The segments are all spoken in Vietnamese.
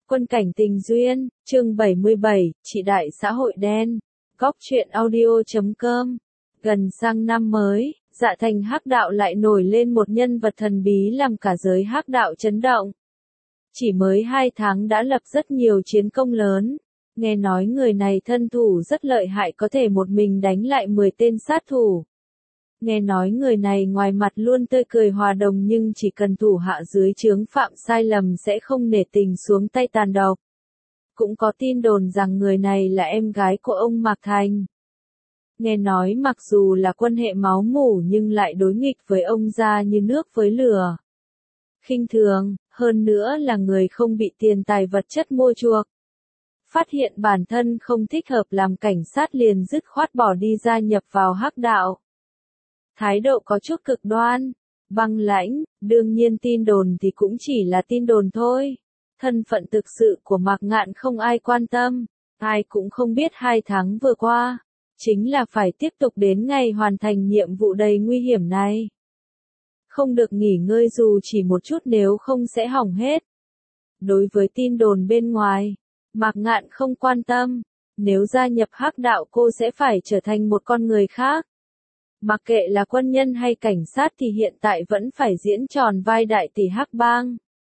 Quân cảnh tình duyên, chương 77, chị đại xã hội đen. Góc truyện audio.com. Gần sang năm mới, Dạ Thành Hắc Đạo lại nổi lên một nhân vật thần bí làm cả giới Hắc Đạo chấn động. Chỉ mới 2 tháng đã lập rất nhiều chiến công lớn. Nghe nói người này thân thủ rất lợi hại, có thể một mình đánh lại 10 tên sát thủ. Nghe nói người này ngoài mặt luôn tươi cười hòa đồng, nhưng chỉ cần thủ hạ dưới trướng phạm sai lầm sẽ không nể tình xuống tay tàn độc. Cũng có tin đồn rằng người này là em gái của ông Mạc Thành. Nghe nói mặc dù là quan hệ máu mủ nhưng lại đối nghịch với ông gia như nước với lửa. Khinh thường, hơn nữa là người không bị tiền tài vật chất mua chuộc. Phát hiện bản thân không thích hợp làm cảnh sát liền dứt khoát bỏ đi gia nhập vào Hắc Đạo. Thái độ có chút cực đoan, băng lãnh, đương nhiên tin đồn thì cũng chỉ là tin đồn thôi. Thân phận thực sự của Mạc Ngạn không ai quan tâm, ai cũng không biết 2 tháng vừa qua, chính là phải tiếp tục đến ngày hoàn thành nhiệm vụ đầy nguy hiểm này. Không được nghỉ ngơi dù chỉ một chút, nếu không sẽ hỏng hết. Đối với tin đồn bên ngoài, Mạc Ngạn không quan tâm, nếu gia nhập Hắc Đạo cô sẽ phải trở thành một con người khác. Mặc kệ là quân nhân hay cảnh sát thì hiện tại vẫn phải diễn tròn vai đại tỷ Hắc Bang.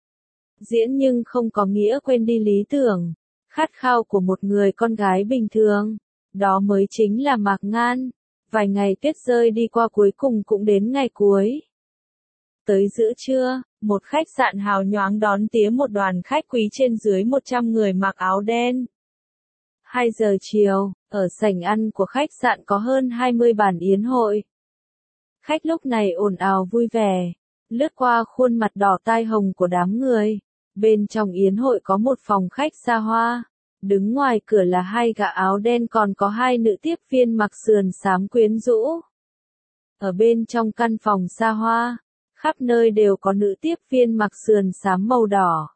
Diễn nhưng không có nghĩa quên đi lý tưởng, khát khao của một người con gái bình thường. Đó mới chính là Mạc Ngạn. Vài ngày tuyết rơi đi qua cuối cùng cũng đến ngày cuối. Tới giữa trưa, một khách sạn hào nhoáng đón tía một đoàn khách quý trên dưới 100 người mặc áo đen. 2 giờ chiều, ở sảnh ăn của khách sạn có hơn 20 bàn yến hội. Khách lúc này ồn ào vui vẻ, lướt qua khuôn mặt đỏ tai hồng của đám người. Bên trong yến hội có một phòng khách xa hoa, đứng ngoài cửa là 2 gã áo đen, còn có 2 nữ tiếp viên mặc sườn xám quyến rũ. Ở bên trong căn phòng xa hoa, khắp nơi đều có nữ tiếp viên mặc sườn xám màu đỏ.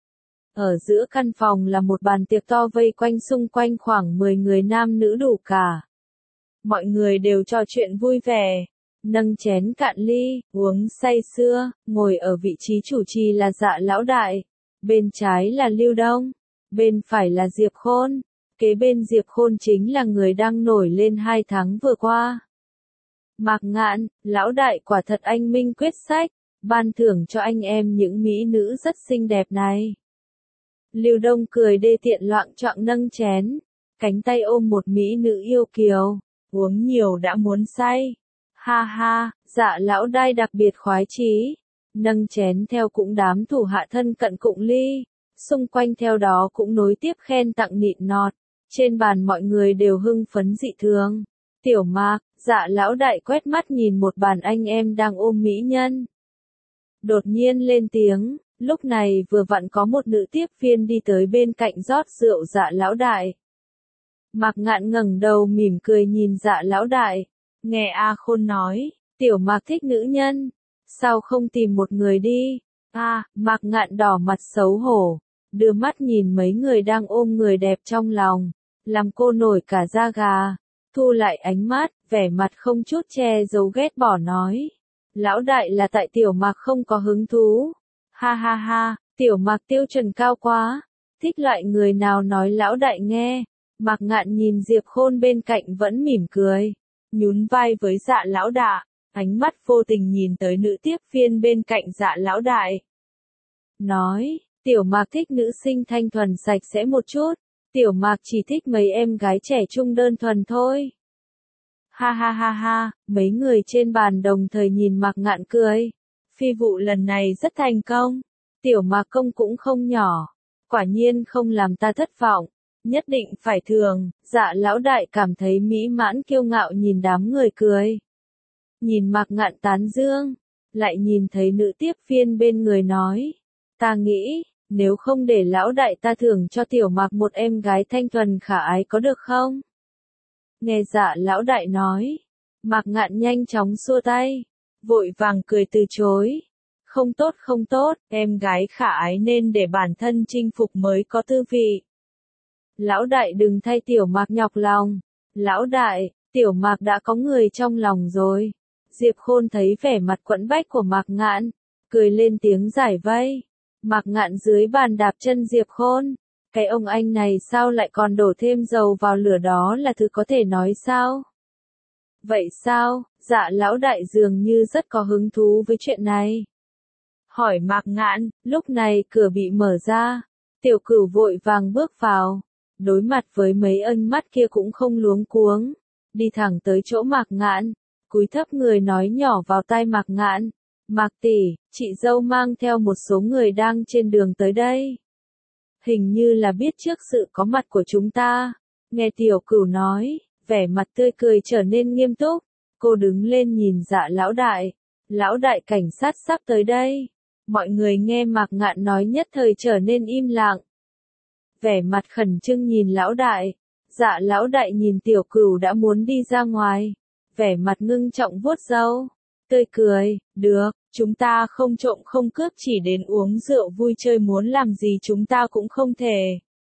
Ở giữa căn phòng là một bàn tiệc to vây quanh, xung quanh khoảng 10 người nam nữ đủ cả. Mọi người đều trò chuyện vui vẻ, nâng chén cạn ly, uống say sưa. Ngồi ở vị trí chủ trì là Dạ Lão Đại, bên trái là Lưu Đông, bên phải là Diệp Khôn. Kế bên Diệp Khôn chính là người đang nổi lên 2 tháng vừa qua. Mạc Ngạn, Lão Đại quả thật anh minh quyết sách, ban thưởng cho anh em những mỹ nữ rất xinh đẹp này. Lưu Đông cười đê tiện loạng choạng nâng chén, cánh tay ôm một mỹ nữ yêu kiều, uống nhiều đã muốn say. Ha ha, Dạ Lão Đại đặc biệt khoái chí, nâng chén theo cũng đám thủ hạ thân cận cụng ly, xung quanh theo đó cũng nối tiếp khen tặng nịn nọt, trên bàn mọi người đều hưng phấn dị thường. Tiểu Mạc, Dạ Lão Đại quét mắt nhìn một bàn anh em đang ôm mỹ nhân. Đột nhiên lên tiếng, lúc này vừa vặn có một nữ tiếp viên đi tới bên cạnh rót rượu Dạ Lão Đại. Mạc Ngạn ngẩng đầu mỉm cười nhìn Dạ Lão Đại, nghe A Khôn nói, Tiểu Mạc thích nữ nhân, sao không tìm một người đi? Mạc Ngạn đỏ mặt xấu hổ, đưa mắt nhìn mấy người đang ôm người đẹp trong lòng, làm cô nổi cả da gà. Thu lại ánh mắt, vẻ mặt không chút che giấu ghét bỏ nói. Lão Đại là tại Tiểu Mạc không có hứng thú. Ha ha ha, Tiểu Mạc tiêu chuẩn cao quá. Thích loại người nào nói Lão Đại nghe. Mạc Ngạn nhìn Diệp Khôn bên cạnh vẫn mỉm cười, nhún vai với Dạ Lão Đại, ánh mắt vô tình nhìn tới nữ tiếp viên bên cạnh Dạ Lão Đại. Nói, Tiểu Mạc thích nữ sinh thanh thuần sạch sẽ một chút. Tiểu Mạc chỉ thích mấy em gái trẻ trung đơn thuần thôi. Ha ha ha ha, mấy người trên bàn đồng thời nhìn Mạc Ngạn cười. Phi vụ lần này rất thành công. Tiểu Mạc công cũng không nhỏ. Quả nhiên không làm ta thất vọng. Nhất định phải thưởng. Dạ Lão Đại cảm thấy mỹ mãn kiêu ngạo nhìn đám người cười. Nhìn Mạc Ngạn tán dương. Lại nhìn thấy nữ tiếp viên bên người nói. Ta nghĩ, nếu không để Lão Đại ta thưởng cho Tiểu Mạc một em gái thanh thuần khả ái có được không? Nghe Dạ Lão Đại nói, Mạc Ngạn nhanh chóng xua tay, vội vàng cười từ chối. Không tốt không tốt, em gái khả ái nên để bản thân chinh phục mới có tư vị. Lão Đại đừng thay Tiểu Mạc nhọc lòng. Lão Đại, Tiểu Mạc đã có người trong lòng rồi. Diệp Khôn thấy vẻ mặt quẫn bách của Mạc Ngạn, cười lên tiếng giải vây. Mạc Ngạn dưới bàn đạp chân Diệp Khôn. Cái ông anh này sao lại còn đổ thêm dầu vào lửa, đó là thứ có thể nói sao? Vậy sao? Dạ lão đại dường như rất có hứng thú với chuyện này. Hỏi Mạc Ngạn, lúc này cửa bị mở ra. Tiểu Cửu vội vàng bước vào. Đối mặt với mấy ánh mắt kia cũng không luống cuống. Đi thẳng tới chỗ Mạc Ngạn. Cúi thấp người nói nhỏ vào tai Mạc Ngạn. Mạc tỷ, chị dâu mang theo một số người đang trên đường tới đây. Hình như là biết trước sự có mặt của chúng ta. Nghe Tiểu Cửu nói, vẻ mặt tươi cười trở nên nghiêm túc. Cô đứng lên nhìn Dạ lão đại. Lão đại cảnh sát sắp tới đây. Mọi người nghe Mạc Ngạn nói nhất thời trở nên im lặng. Vẻ mặt khẩn trương nhìn lão đại. Dạ lão đại nhìn Tiểu Cửu đã muốn đi ra ngoài. Vẻ mặt ngưng trọng vuốt râu. Tươi cười, được, chúng ta không trộm không cướp, chỉ đến uống rượu vui chơi, muốn làm gì chúng ta cũng không thể.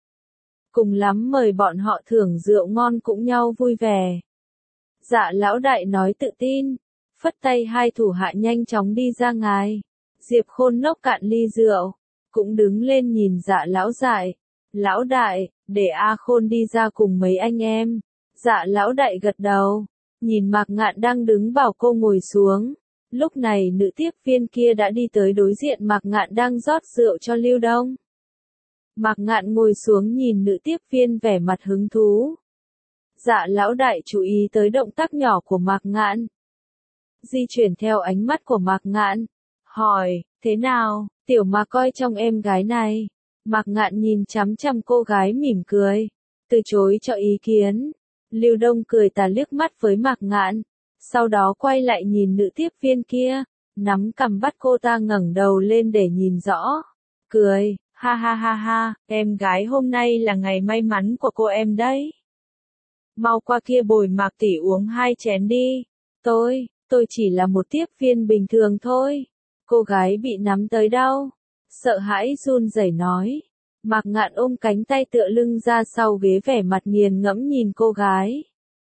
Cùng lắm mời bọn họ thưởng rượu ngon cũng nhau vui vẻ. Dạ lão đại nói tự tin. Phất tay hai thủ hạ nhanh chóng đi ra ngoài. Diệp Khôn nốc cạn ly rượu. Cũng đứng lên nhìn dạ lão đại. Lão đại, để A Khôn đi ra cùng mấy anh em. Dạ lão đại gật đầu. Nhìn Mạc Ngạn đang đứng bảo cô ngồi xuống. Lúc này nữ tiếp viên kia đã đi tới đối diện Mạc Ngạn đang rót rượu cho Lưu Đông. Mạc Ngạn ngồi xuống nhìn nữ tiếp viên vẻ mặt hứng thú. Dạ lão đại chú ý tới động tác nhỏ của Mạc Ngạn. Di chuyển theo ánh mắt của Mạc Ngạn. Hỏi, thế nào, Tiểu Mạc coi trong em gái này. Mạc Ngạn nhìn chằm chằm cô gái mỉm cười. Từ chối cho ý kiến. Lưu Đông cười tà liếc mắt với Mạc Ngạn. Sau đó quay lại nhìn nữ tiếp viên kia. Nắm cằm bắt cô ta ngẩng đầu lên để nhìn rõ. Cười, ha ha ha ha, em gái hôm nay là ngày may mắn của cô em đấy. Mau qua kia bồi Mạc tỷ uống 2 chén đi. Tôi chỉ là một tiếp viên bình thường thôi. Cô gái bị nắm tới đau. Sợ hãi run rẩy nói. Mạc Ngạn ôm cánh tay tựa lưng ra sau ghế vẻ mặt nghiền ngẫm nhìn cô gái.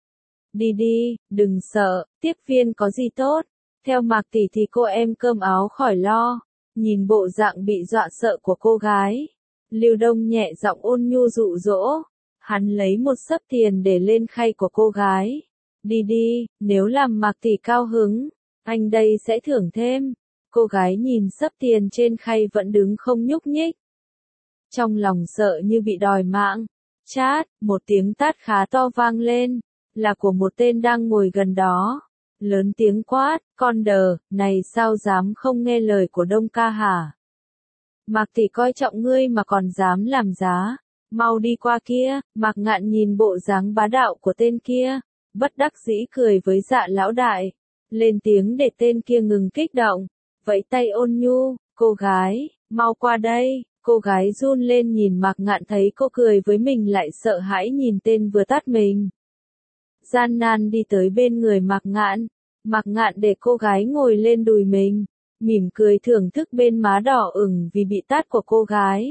Đi đi, đừng sợ, tiếp viên có gì tốt. Theo Mạc tỷ thì cô em cơm áo khỏi lo. Nhìn bộ dạng bị dọa sợ của cô gái. Lưu Đông nhẹ giọng ôn nhu dụ dỗ. Hắn lấy một xấp tiền để lên khay của cô gái. Đi đi, nếu làm Mạc tỷ cao hứng, anh đây sẽ thưởng thêm. Cô gái nhìn xấp tiền trên khay vẫn đứng không nhúc nhích. Trong lòng sợ như bị đòi mạng. Chát, một tiếng tát khá to vang lên. Là của một tên đang ngồi gần đó. Lớn tiếng quát, con đờ, này sao dám không nghe lời của Đông ca hả? Mạc tỷ coi trọng ngươi mà còn dám làm giá. Mau đi qua kia. Mạc Ngạn nhìn bộ dáng bá đạo của tên kia. Bất đắc dĩ cười với Dạ lão đại. Lên tiếng để tên kia ngừng kích động. Vẫy tay ôn nhu, cô gái, mau qua đây. Cô gái run lên nhìn Mạc Ngạn, thấy cô cười với mình lại sợ hãi nhìn tên vừa tát mình. Gian nan đi tới bên người Mạc Ngạn. Mạc Ngạn để cô gái ngồi lên đùi mình. Mỉm cười thưởng thức bên má đỏ ửng vì bị tát của cô gái.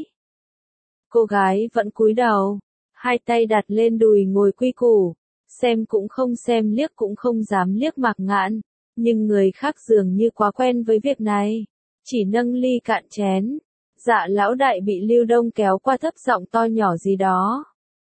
Cô gái vẫn cúi đầu. Hai tay đặt lên đùi ngồi quy củ. Xem cũng không xem, liếc cũng không dám liếc Mạc Ngạn. Nhưng người khác dường như quá quen với việc này. Chỉ nâng ly cạn chén. Dạ lão đại bị Lưu Đông kéo qua, thấp giọng to nhỏ gì đó.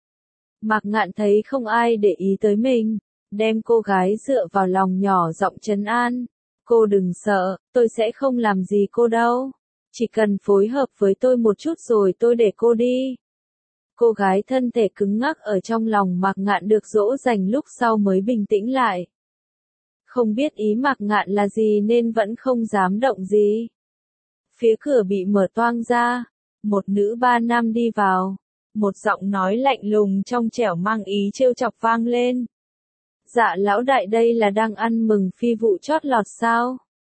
Mạc Ngạn thấy không ai để ý tới mình. Đem cô gái dựa vào lòng nhỏ giọng trấn an. Cô đừng sợ, tôi sẽ không làm gì cô đâu. Chỉ cần phối hợp với tôi một chút rồi tôi để cô đi. Cô gái thân thể cứng ngắc ở trong lòng Mạc Ngạn được dỗ dành lúc sau mới bình tĩnh lại. Không biết ý Mạc Ngạn là gì nên vẫn không dám động gì. Phía cửa bị mở toang ra. Một nữ ba nam đi vào. Một giọng nói lạnh lùng trong trẻo mang ý trêu chọc vang lên. Dạ lão đại, đây là đang ăn mừng phi vụ chót lọt sao?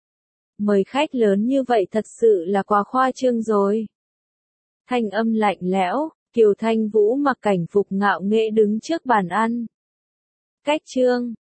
Mời khách lớn như vậy thật sự là quá khoa trương rồi. Thanh âm lạnh lẽo, Kiều Thanh Vũ mặc cảnh phục ngạo nghễ đứng trước bàn ăn. Cách chương